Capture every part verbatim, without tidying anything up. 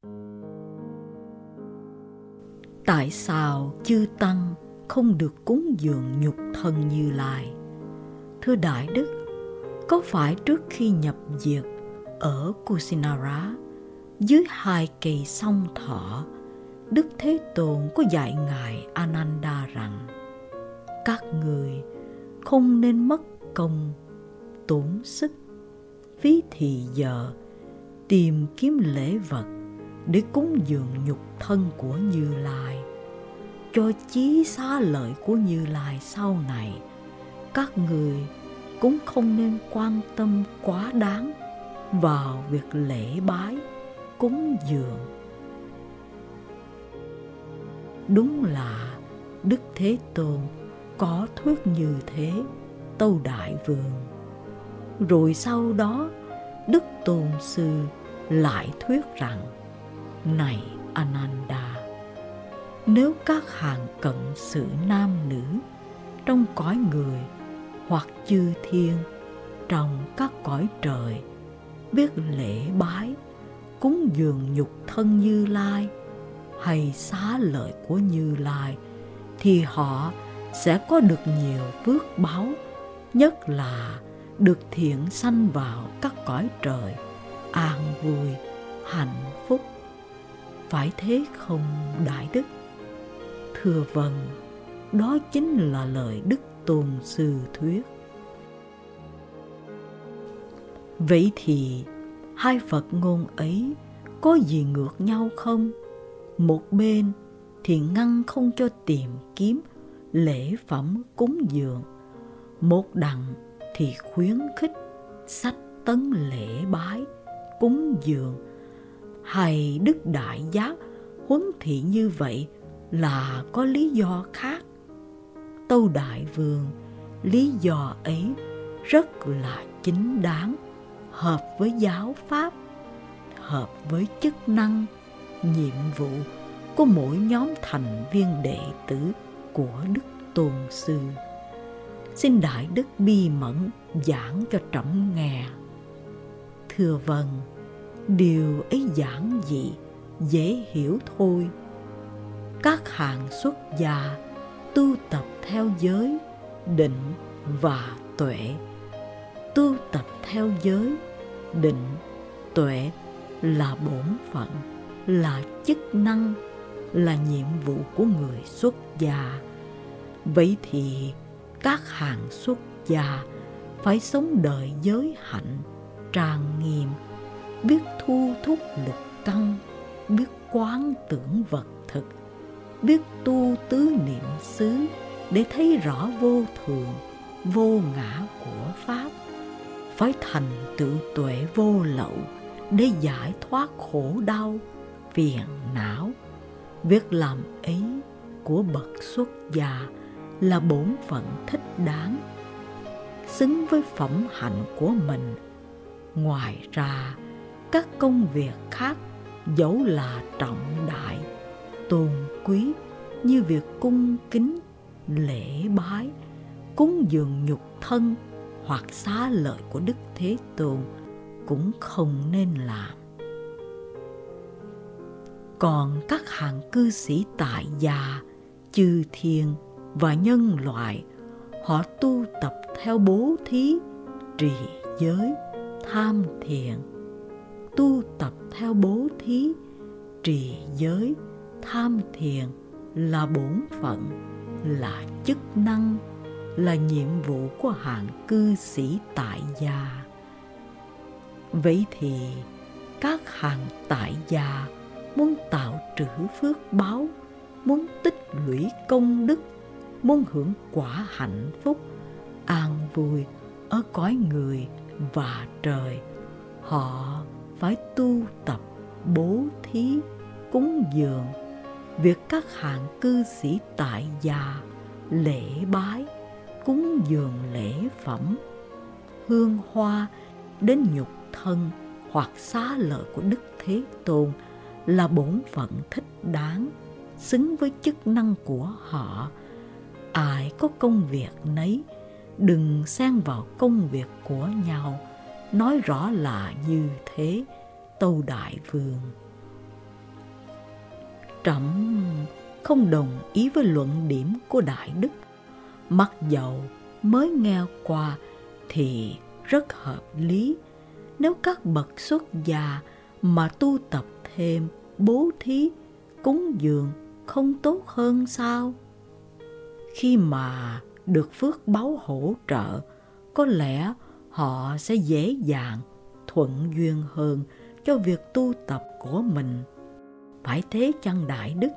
Tại sao chư tăng không được cúng dường nhục thân Như Lai? Thưa Đại Đức, có phải trước khi nhập diệt ở Kusinara, dưới hai cây song thọ, Đức Thế Tôn có dạy Ngài Ananda rằng các người không nên mất công, tốn sức, phí thì giờ tìm kiếm lễ vật để cúng dường nhục thân của Như Lai, cho chí xá lợi của Như Lai sau này. Các người cũng không nên quan tâm quá đáng vào việc lễ bái, cúng dường. Đúng là Đức Thế Tôn có thuyết như thế, Tâu Đại Vương. Rồi sau đó, Đức Tôn Sư lại thuyết rằng: Này Ananda, nếu các hàng cận sự nam nữ trong cõi người hoặc chư thiên trong các cõi trời biết lễ bái, cúng dường nhục thân Như Lai hay xá lợi của Như Lai, thì họ sẽ có được nhiều phước báu, nhất là được thiện sanh vào các cõi trời, an vui, hạnh phúc. Phải thế không Đại Đức? Thưa vâng, đó chính là lời Đức Tôn Sư thuyết. Vậy thì hai Phật ngôn ấy có gì ngược nhau không? Một bên thì ngăn không cho tìm kiếm lễ phẩm cúng dường, một đằng thì khuyến khích sách tấn lễ bái, cúng dường. Hay Đức Đại Giác huấn thị như vậy là có lý do khác? Tâu Đại Vương, lý do ấy rất là chính đáng, hợp với giáo pháp, hợp với chức năng, nhiệm vụ của mỗi nhóm thành viên đệ tử của Đức Tôn Sư. Xin Đại Đức bi mẫn giảng cho trẫm nghe. Thưa vâng, điều ấy giản dị, dễ hiểu thôi. Các hàng xuất gia tu tập theo giới, định và tuệ. Tu tập theo giới, định, tuệ là bổn phận, là chức năng, là nhiệm vụ của người xuất gia. Vậy thì các hàng xuất gia phải sống đời giới hạnh, trang nghiêm, biết thu thúc lục căn, biết quán tưởng vật thực, biết tu tứ niệm xứ để thấy rõ vô thường, vô ngã của Pháp, phải thành tựu tuệ vô lậu để giải thoát khổ đau, phiền não. Việc làm ấy của bậc xuất gia là bổn phận thích đáng, xứng với phẩm hạnh của mình. Ngoài ra, các công việc khác dẫu là trọng đại, tôn quý như việc cung kính, lễ bái, cúng dường nhục thân hoặc xá lợi của Đức Thế Tôn cũng không nên làm. Còn các hàng cư sĩ tại gia, chư thiên và nhân loại, họ tu tập theo bố thí, trì giới, tham thiền. Tu tập theo bố thí, trì giới, tham thiền là bổn phận, là chức năng, là nhiệm vụ của hàng cư sĩ tại gia. Vậy thì các hàng tại gia muốn tạo trữ phước báu, muốn tích lũy công đức, muốn hưởng quả hạnh phúc, an vui ở cõi người và trời, họ phải tu tập bố thí, cúng dường. Việc các hàng cư sĩ tại gia lễ bái, cúng dường lễ phẩm, hương hoa đến nhục thân hoặc xá lợi của Đức Thế Tôn là bổn phận thích đáng, xứng với chức năng của họ. Ai có công việc nấy, đừng xen vào công việc của nhau. Nói rõ là như thế, Tâu Đại Vương. Trẫm không đồng ý với luận điểm của Đại Đức, mặc dầu mới nghe qua thì rất hợp lý. Nếu các bậc xuất gia mà tu tập thêm bố thí, cúng dường không tốt hơn sao? Khi mà được phước báu hỗ trợ, có lẽ họ sẽ dễ dàng thuận duyên hơn cho việc tu tập của mình. Phải thế chăng Đại Đức?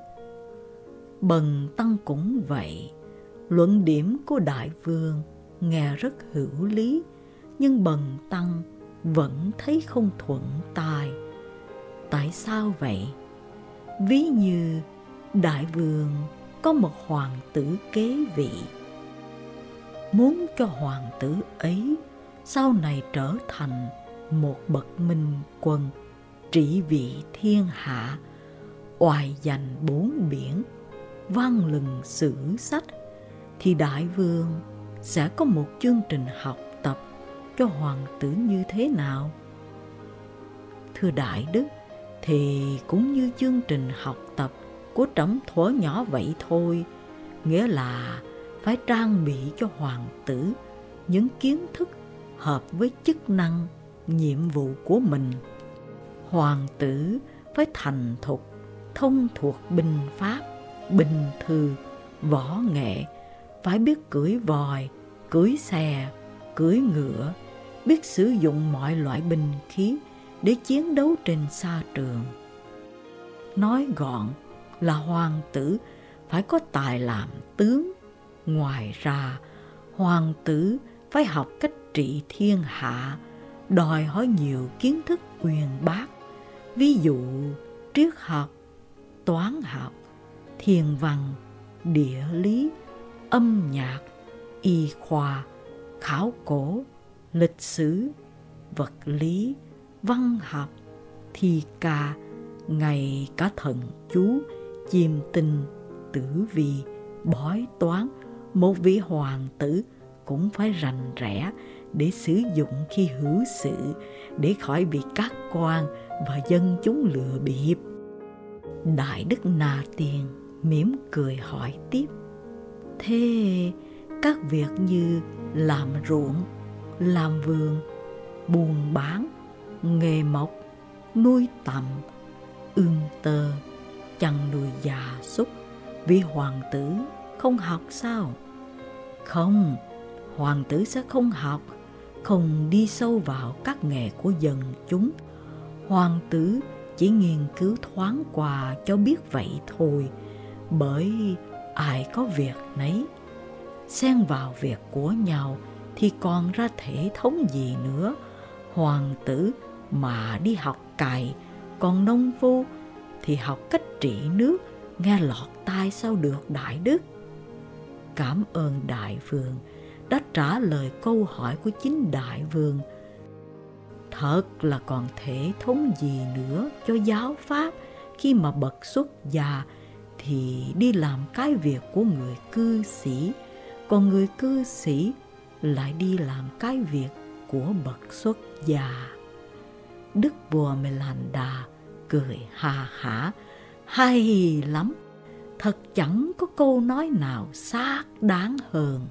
Bần tăng cũng vậy. Luận điểm của Đại Vương nghe rất hữu lý, nhưng bần tăng vẫn thấy không thuận tai. Tại sao vậy? Ví như Đại Vương có một hoàng tử kế vị, muốn cho hoàng tử ấy sau này trở thành một bậc minh quân, trị vì thiên hạ, oai danh bốn biển, vang lừng sử sách, thì Đại Vương sẽ có một chương trình học tập cho hoàng tử như thế nào? Thưa Đại Đức, thì cũng như chương trình học tập của trẫm thuở nhỏ vậy thôi, nghĩa là phải trang bị cho hoàng tử những kiến thức hợp với chức năng, nhiệm vụ của mình. Hoàng tử phải thành thục, thông thuộc binh pháp, binh thư, võ nghệ, phải biết cưỡi vòi, cưỡi xe, cưỡi ngựa, biết sử dụng mọi loại binh khí để chiến đấu trên sa trường. Nói gọn là hoàng tử phải có tài làm tướng. Ngoài ra, hoàng tử phải học cách trị thiên hạ, đòi hỏi nhiều kiến thức uyên bác, ví dụ triết học, toán học, thiên văn, địa lý, âm nhạc, y khoa, khảo cổ, lịch sử, vật lý, văn học, thi ca, ngay cả thần chú, chiêm tinh, tử vi, bói toán. Một vị hoàng tử cũng phải rành rẽ để sử dụng khi hữu sự, để khỏi bị các quan và dân chúng lừa bịp. Đại Đức Na Tiên mỉm cười hỏi tiếp: thế các việc như làm ruộng, làm vườn, buôn bán, nghề mộc, nuôi tầm, ươm tơ, chăn nuôi gia súc, vị hoàng tử không học sao? Không, hoàng tử sẽ không học, không đi sâu vào các nghề của dân chúng. Hoàng tử chỉ nghiên cứu thoáng qua cho biết vậy thôi, bởi ai có việc nấy. Xen vào việc của nhau thì còn ra thể thống gì nữa. Hoàng tử mà đi học cày, còn nông phu thì học cách trị nước, nghe lọt tai sao được Đại Đức? Cảm ơn Đại Vương đã trả lời câu hỏi của chính Đại Vương. Thật là còn thể thống gì nữa cho giáo pháp, khi mà bậc xuất gia thì đi làm cái việc của người cư sĩ, còn người cư sĩ lại đi làm cái việc của bậc xuất gia. Đức vua Melanda cười ha hả: hay lắm, thật chẳng có câu nói nào xác đáng hơn.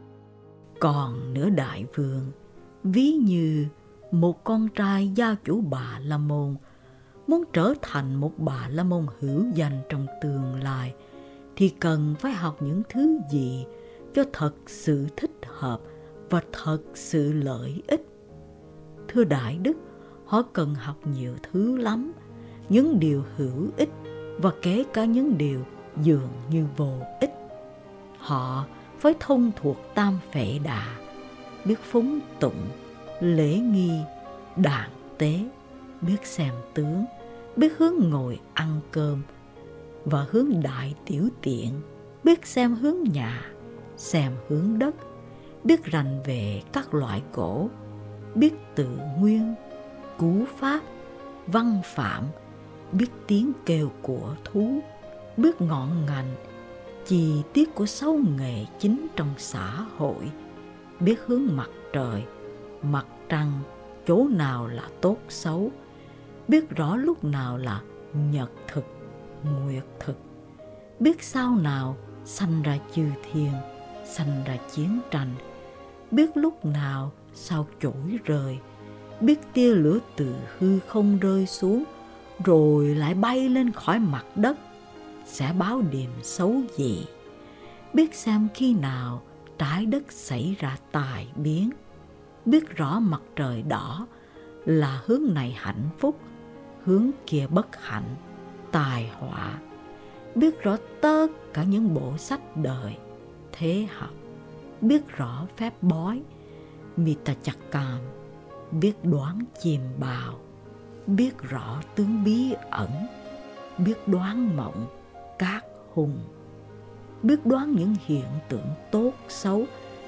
Còn nữa Đại Vương, ví như một con trai gia chủ Bà La Môn muốn trở thành một Bà La Môn hữu danh trong tương lai, thì cần phải học những thứ gì cho thật sự thích hợp và thật sự lợi ích? Thưa Đại Đức, họ cần học nhiều thứ lắm, những điều hữu ích và kể cả những điều dường như vô ích. Họ phải thông thuộc tam phệ đà, biết phúng tụng, lễ nghi, đàn tế, biết xem tướng, biết hướng ngồi ăn cơm và hướng đại tiểu tiện, biết xem hướng nhà, xem hướng đất, biết rành về các loại gỗ, biết tự nguyên, cú pháp, văn phạm, biết tiếng kêu của thú, biết ngọn ngành, chi tiết của sáu nghề chính trong xã hội, biết hướng mặt trời, mặt trăng, chỗ nào là tốt xấu, biết rõ lúc nào là nhật thực, nguyệt thực, biết sau nào sanh ra chư thiên, sanh ra chiến tranh, biết lúc nào sao chổi rơi, biết tia lửa từ hư không rơi xuống rồi lại bay lên khỏi mặt đất sẽ báo điểm xấu gì, biết xem khi nào trái đất xảy ra tai biến, biết rõ mặt trời đỏ là hướng này hạnh phúc, hướng kia bất hạnh, tai họa, biết rõ tất cả những bộ sách đời, thế học, biết rõ phép bói, Mitachakam, biết đoán chim bào, biết rõ tướng bí ẩn, biết đoán mộng, các hùng, biết đoán những hiện tượng tốt xấu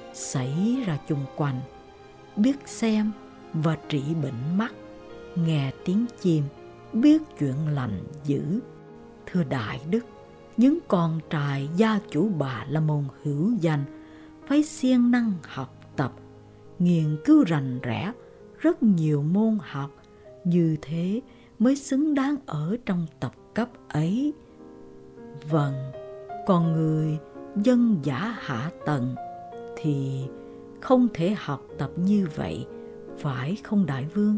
xảy ra chung quanh, biết xem và trị bệnh mắt, nghe tiếng chim, biết chuyện lành dữ. Thưa Đại Đức, những con trai gia chủ Bà La Môn hữu danh phải siêng năng học tập, nghiên cứu rành rẽ rất nhiều môn học, như thế mới xứng đáng ở trong tập cấp ấy. Vâng, còn người dân giả hạ tầng thì không thể học tập như vậy, phải không Đại Vương?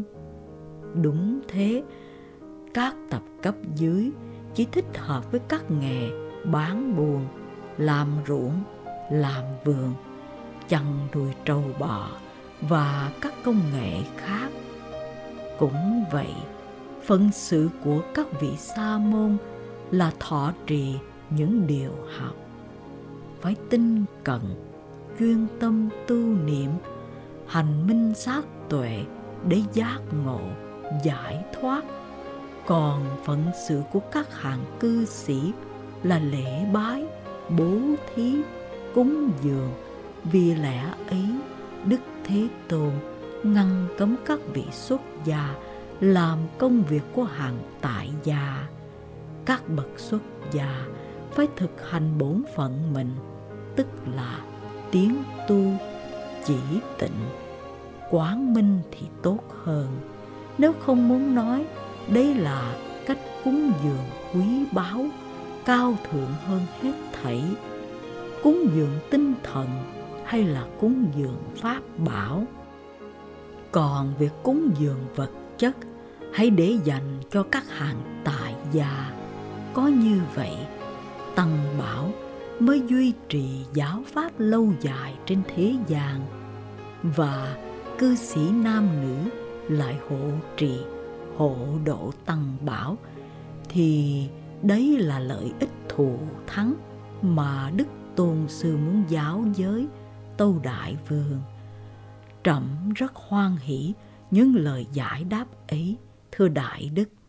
Đúng thế, các tập cấp dưới chỉ thích hợp với các nghề bán buôn, làm ruộng, làm vườn, chăn nuôi trâu bò và các công nghệ khác. Cũng vậy, phận sự của các vị sa môn là thọ trì những điều học, phải tinh cận, chuyên tâm tu niệm, hành minh sát tuệ để giác ngộ, giải thoát. Còn phận sự của các hàng cư sĩ là lễ bái, bố thí, cúng dường. Vì lẽ ấy, Đức Thế Tôn ngăn cấm các vị xuất gia làm công việc của hàng tại gia. Các bậc xuất gia phải thực hành bổn phận mình, tức là tiến tu, chỉ tịnh, quán minh thì tốt hơn. Nếu không muốn nói đây là cách cúng dường quý báu, cao thượng hơn hết thảy, cúng dường tinh thần hay là cúng dường pháp bảo. Còn việc cúng dường vật chất hãy để dành cho các hàng tại gia. Có như vậy, Tăng Bảo mới duy trì giáo pháp lâu dài trên thế gian, và cư sĩ nam nữ lại hộ trì, hộ độ Tăng Bảo, thì đấy là lợi ích thù thắng mà Đức Tôn Sư muốn giáo giới Tâu Đại Vương. Trẫm rất hoan hỷ những lời giải đáp ấy, thưa Đại Đức.